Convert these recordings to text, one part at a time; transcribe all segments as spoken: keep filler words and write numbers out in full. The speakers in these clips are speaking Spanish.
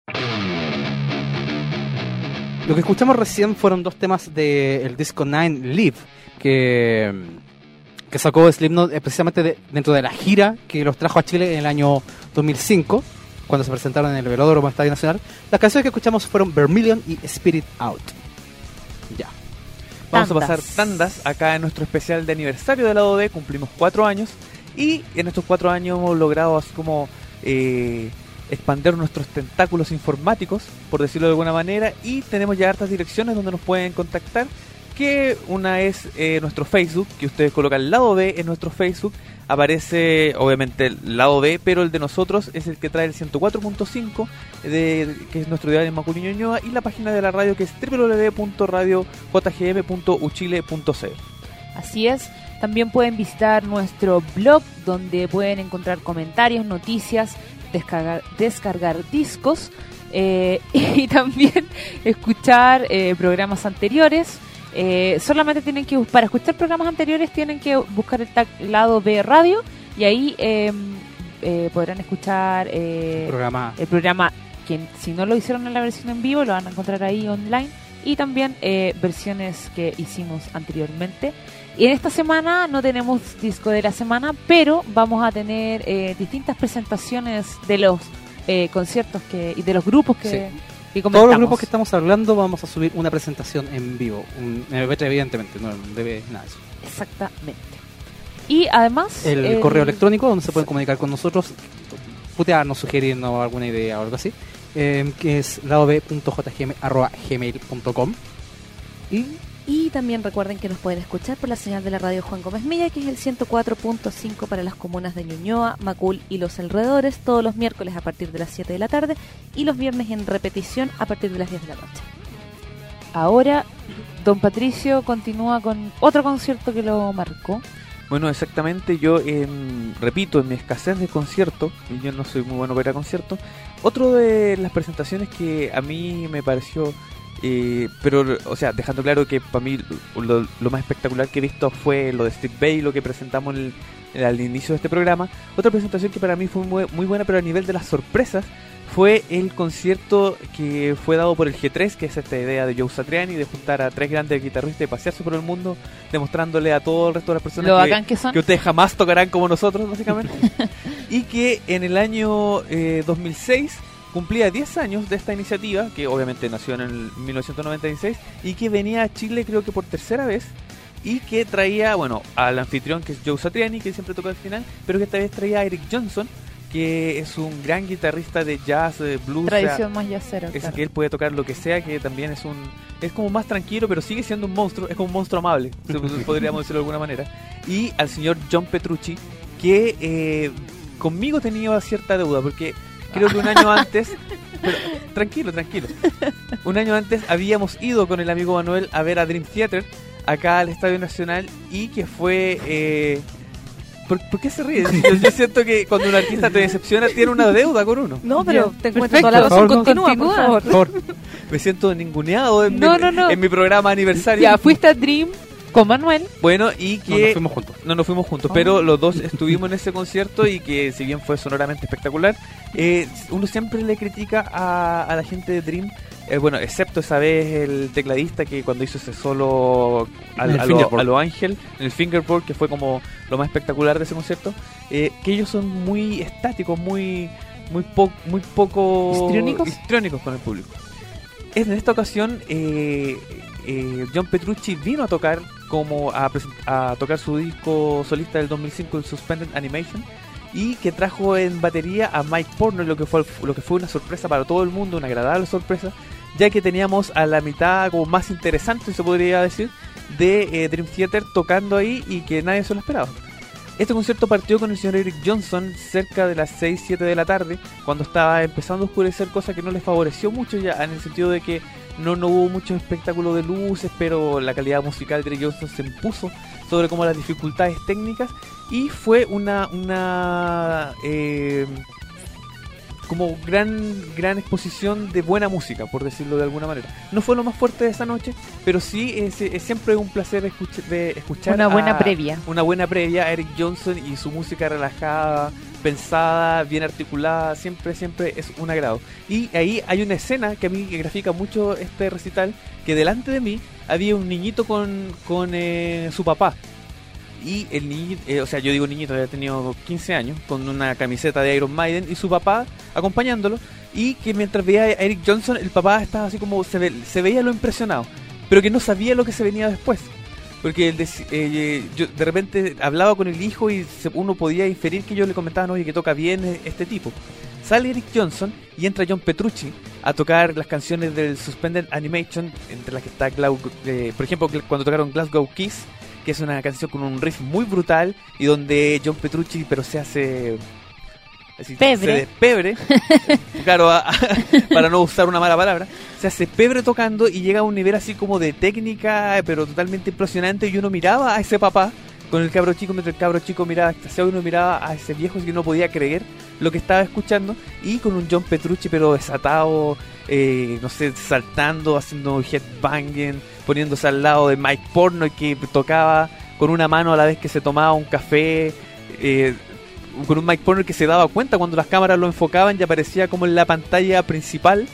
Lo que escuchamos recién fueron dos temas del disco Nine Live, que, que sacó Slipknot eh, precisamente de, dentro de la gira que los trajo a Chile en el año dos mil cinco, cuando se presentaron en el Velódromo Estadio Nacional. Las canciones que escuchamos fueron Vermilion y Spirit Out. Ya. Vamos Tandas. a pasar tandas acá en nuestro especial de aniversario del lado B. Cumplimos cuatro años y en estos cuatro años hemos logrado así como eh, expandir nuestros tentáculos informáticos, por decirlo de alguna manera, y tenemos ya hartas direcciones donde nos pueden contactar, que una es eh, nuestro Facebook, que ustedes colocan el lado B en nuestro Facebook, aparece obviamente el lado B, pero el de nosotros es el que trae el ciento cuatro punto cinco, de, que es nuestro diario de Macul y Ñuñoa, y la página de la radio que es doble u doble u doble u punto radio j g m punto u chile punto c l. Así es. También pueden visitar nuestro blog, donde pueden encontrar comentarios, noticias, descargar, descargar discos eh, y también escuchar eh, programas anteriores. Eh, solamente tienen que, para escuchar programas anteriores, tienen que buscar el tag lado B radio, y ahí eh, eh, podrán escuchar eh, El programa. el programa, que si no lo hicieron en la versión en vivo, lo van a encontrar ahí online, y también eh, versiones que hicimos anteriormente. Y en esta semana no tenemos disco de la semana, pero vamos a tener eh, distintas presentaciones de los eh, conciertos que y de los grupos que, Sí. que comentamos. Todos los grupos que estamos hablando vamos a subir una presentación en vivo, un M P tres evidentemente, no debe nada de eso. Exactamente. Y además... El, el correo electrónico donde se pueden comunicar con nosotros, putearnos, sugerirnos alguna idea o algo así, eh, que es lado b punto j g m arroba gmail punto com. Y Y también recuerden que nos pueden escuchar por la señal de la radio Juan Gómez Milla, que es el ciento cuatro punto cinco para las comunas de Ñuñoa, Macul y los alrededores, todos los miércoles a partir de las siete de la tarde y los viernes en repetición a partir de las diez de la noche. Ahora, don Patricio continúa con otro concierto que lo marcó. Bueno, exactamente, yo en, repito, en mi escasez de concierto, y yo no soy muy bueno para conciertos, otro de las presentaciones que a mí me pareció, eh, pero, o sea, dejando claro que para mí lo, lo más espectacular que he visto fue lo de Steve Vai, lo que presentamos el, el, al inicio de este programa. Otra presentación que para mí fue muy, muy buena, pero a nivel de las sorpresas, fue el concierto que fue dado por el G tres, que es esta idea de Joe Satriani de juntar a tres grandes guitarristas y pasearse por el mundo, demostrándole a todo el resto de las personas Lo que, bacán que son. que ustedes jamás tocarán como nosotros, básicamente. Y que en el año eh, dos mil seis cumplía diez años de esta iniciativa, que obviamente nació en el mil novecientos noventa y seis, y que venía a Chile creo que por tercera vez, y que traía, bueno, al anfitrión, que es Joe Satriani, que siempre toca al final, pero que esta vez traía a Eric Johnson, que es un gran guitarrista de jazz, de blues, Tradición o sea, más jazzera. es Claro. que él puede tocar lo que sea, que también es un es como más tranquilo, pero sigue siendo un monstruo, es como un monstruo amable, se- podríamos decirlo de alguna manera. Y al señor John Petrucci, que eh, conmigo tenía cierta deuda, porque creo que un año antes, pero, tranquilo, tranquilo, un año antes habíamos ido con el amigo Manuel a ver a Dream Theater acá al Estadio Nacional, y que fue... Eh, ¿Por, ¿Por qué se ríe? Yo, yo siento que cuando un artista te decepciona tiene una deuda con uno. No, pero Ya, te encuentro perfecto, toda la por razón. favor, Continúa, continúa. por favor. por favor, Me siento ninguneado en, No, mi, no, no. en mi programa aniversario. Ya fuiste a Dream con Manuel. Bueno, y no, que nos fuimos juntos. no nos fuimos juntos, Oh. pero los dos estuvimos en ese concierto, y que si bien fue sonoramente espectacular, eh, uno siempre le critica a, a la gente de Dream, eh, bueno, excepto esa vez el tecladista que cuando hizo ese solo al- En el a, lo, fingerboard. a lo Ángel, en el fingerboard, que fue como lo más espectacular de ese concierto, eh, que ellos son muy estáticos, muy muy, po- muy poco ¿Histriónicos? histriónicos con el público. En esta ocasión, eh, eh, John Petrucci vino a tocar como a, presen- a tocar su disco solista del dos mil cinco, el Suspended Animation, y que trajo en batería a Mike Portnoy, lo que fue lo que fue una sorpresa para todo el mundo, una agradable sorpresa, ya que teníamos a la mitad como más interesante, se podría decir, de eh, Dream Theater tocando ahí, y que nadie se lo esperaba. Este concierto partió con el señor Eric Johnson cerca de las seis siete de la tarde, cuando estaba empezando a oscurecer, cosa que no les favoreció mucho, ya en el sentido de que no, no hubo mucho espectáculo de luces, pero la calidad musical de Eric Johnson se impuso sobre como las dificultades técnicas, y fue una una eh, como gran gran exposición de buena música, por decirlo de alguna manera. No fue lo más fuerte de esa noche, pero sí es, es siempre un placer escuch- de escuchar Una buena a- previa. una buena previa a Eric Johnson y su música relajada, pensada, bien articulada, siempre siempre es un agrado. Y ahí hay una escena que a mí que grafica mucho este recital, que delante de mí había un niñito con, con eh, su papá. Y el niñito, eh, o sea, yo digo niñito, había tenido quince años, con una camiseta de Iron Maiden, y su papá acompañándolo, y que mientras veía a Eric Johnson, el papá estaba así como, se, ve, se veía lo impresionado, pero que no sabía lo que se venía después. Porque él dec- eh, yo de repente hablaba con el hijo y se, uno podía inferir que yo le comentaba, oye, que toca bien eh, este tipo. Sale Eric Johnson y entra John Petrucci a tocar las canciones del Suspended Animation, entre las que está, Glau- eh, por ejemplo, cuando tocaron Glasgow Kiss, que es una canción con un riff muy brutal y donde John Petrucci pero se hace así, Pebre. se despebre, claro, a- a- para no usar una mala palabra, se hace pebre tocando y llega a un nivel así como de técnica pero totalmente impresionante, y uno miraba a ese papá con el cabro chico, mientras el cabro chico miraba extasiado, y uno miraba a ese viejo que no podía creer lo que estaba escuchando, y con un John Petrucci pero desatado, eh, no sé, saltando, haciendo headbanging, poniéndose al lado de Mike Portnoy, que tocaba con una mano a la vez que se tomaba un café, eh, con un Mike Portnoy que se daba cuenta cuando las cámaras lo enfocaban y aparecía como en la pantalla principal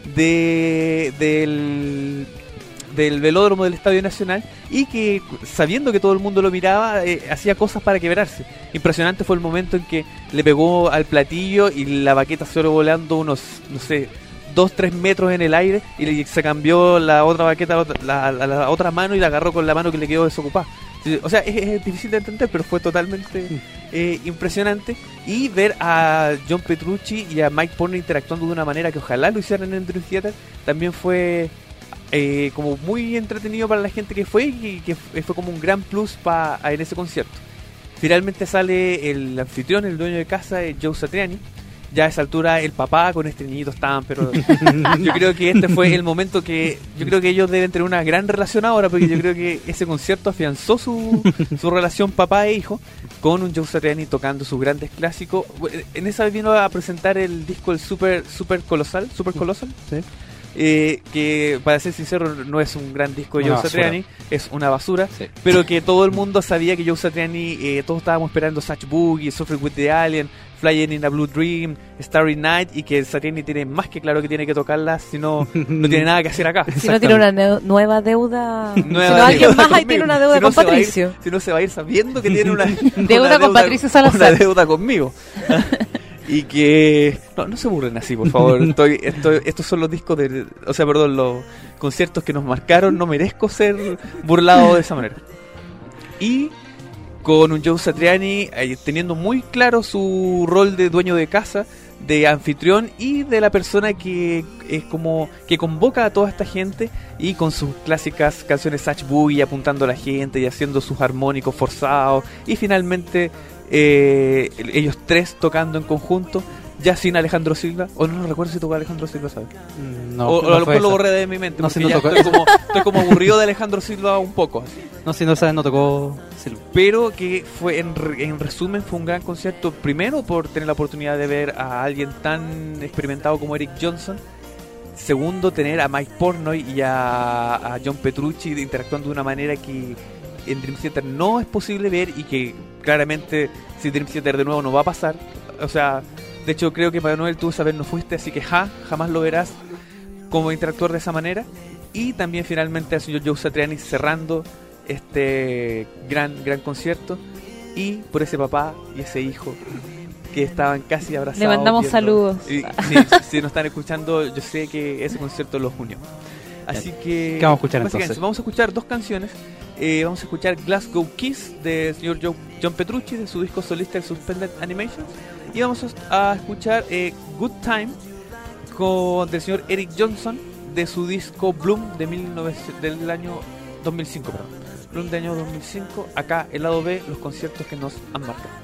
de del del velódromo del Estadio Nacional, y que sabiendo que todo el mundo lo miraba, eh, hacía cosas para quebrarse. Impresionante fue el momento en que le pegó al platillo y la baqueta se voló volando unos, no sé, dos, tres metros en el aire, y le, se cambió la otra baqueta a la, otra- la, la- la otra mano y la agarró con la mano que le quedó desocupada. O sea, es, es difícil de entender, pero fue totalmente eh, impresionante. Y ver a John Petrucci y a Mike Portnoy interactuando de una manera que ojalá lo hicieran en el Dream Theater también fue eh, como muy entretenido para la gente que fue, y que fue, fue como un gran plus pa, en ese concierto. Finalmente sale el anfitrión, el dueño de casa, eh, Joe Satriani. Ya a esa altura el papá con este niñito estaban, pero yo creo que este fue el momento que yo creo que ellos deben tener una gran relación ahora, porque yo creo que ese concierto afianzó su, su relación papá e hijo, con un Joe Satriani tocando sus grandes clásicos. En esa vez vino a presentar el disco el Super Super Colosal, Super Colosal, Sí. eh, que para ser sincero no es un gran disco de Una Joe basura. Satriani, es una basura, Sí. pero que todo el mundo sabía que Joe Satriani, eh, todos estábamos esperando Satch Boogie, Suffer with the Alien, Flying in a Blue Dream, Starry Night, y que Satriani tiene más que claro que tiene que tocarlas, si no, no tiene nada que hacer acá. Si no tiene una neu- nueva deuda, Nueva si no deuda alguien más ahí conmigo. tiene una deuda Si no con se va a ir- Patricio. Si no se va a ir sabiendo que tiene una Deuda una con Patricio Salazar. Una deuda conmigo. Y que no, no se burlen así, por favor. Estoy, estoy, estos son los discos de, o sea, perdón, los conciertos que nos marcaron. No merezco ser burlado de esa manera. Y con un Joe Satriani eh, teniendo muy claro su rol de dueño de casa, de anfitrión y de la persona que es como que convoca a toda esta gente, y con sus clásicas canciones Satch Boogie apuntando a la gente y haciendo sus armónicos forzados, y finalmente eh, ellos tres tocando en conjunto, ya sin Alejandro Silva, o no, no recuerdo si tocó Alejandro Silva, ¿sabes? No, o, o no a lo fue mejor lo esa. borré de mi mente, No, porque si no ya tocó. estoy, como, estoy como aburrido de Alejandro Silva un poco, así. No, si no sabes, no tocó Silva. Pero que fue en, re- en resumen fue un gran concierto, primero por tener la oportunidad de ver a alguien tan experimentado como Eric Johnson, segundo tener a Mike Portnoy y a, a John Petrucci interactuando de una manera que en Dream Theater no es posible ver, y que claramente si Dream Theater de nuevo no va a pasar. O sea, de hecho creo que Manuel, tú esa vez no fuiste, así que ja, jamás lo verás como interactuar de esa manera. Y también finalmente al señor Joe Satriani cerrando este gran gran concierto, y por ese papá y ese hijo que estaban casi abrazados. Le mandamos viendo- saludos. Y, si, si nos están escuchando, yo sé que ese concierto los unió. Así que ¿Qué vamos a escuchar básicamente entonces? vamos a escuchar dos canciones. Eh, vamos a escuchar Glasgow Kiss del señor Joe- John Petrucci, de su disco solista el Suspended Animations, y vamos a, a escuchar eh, Good Time con, del señor Eric Johnson, de su disco Bloom de mil novecientos, del año dos mil cinco, perdón. Bloom del año dos mil cinco. Acá el lado B, los conciertos que nos han marcado.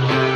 Thank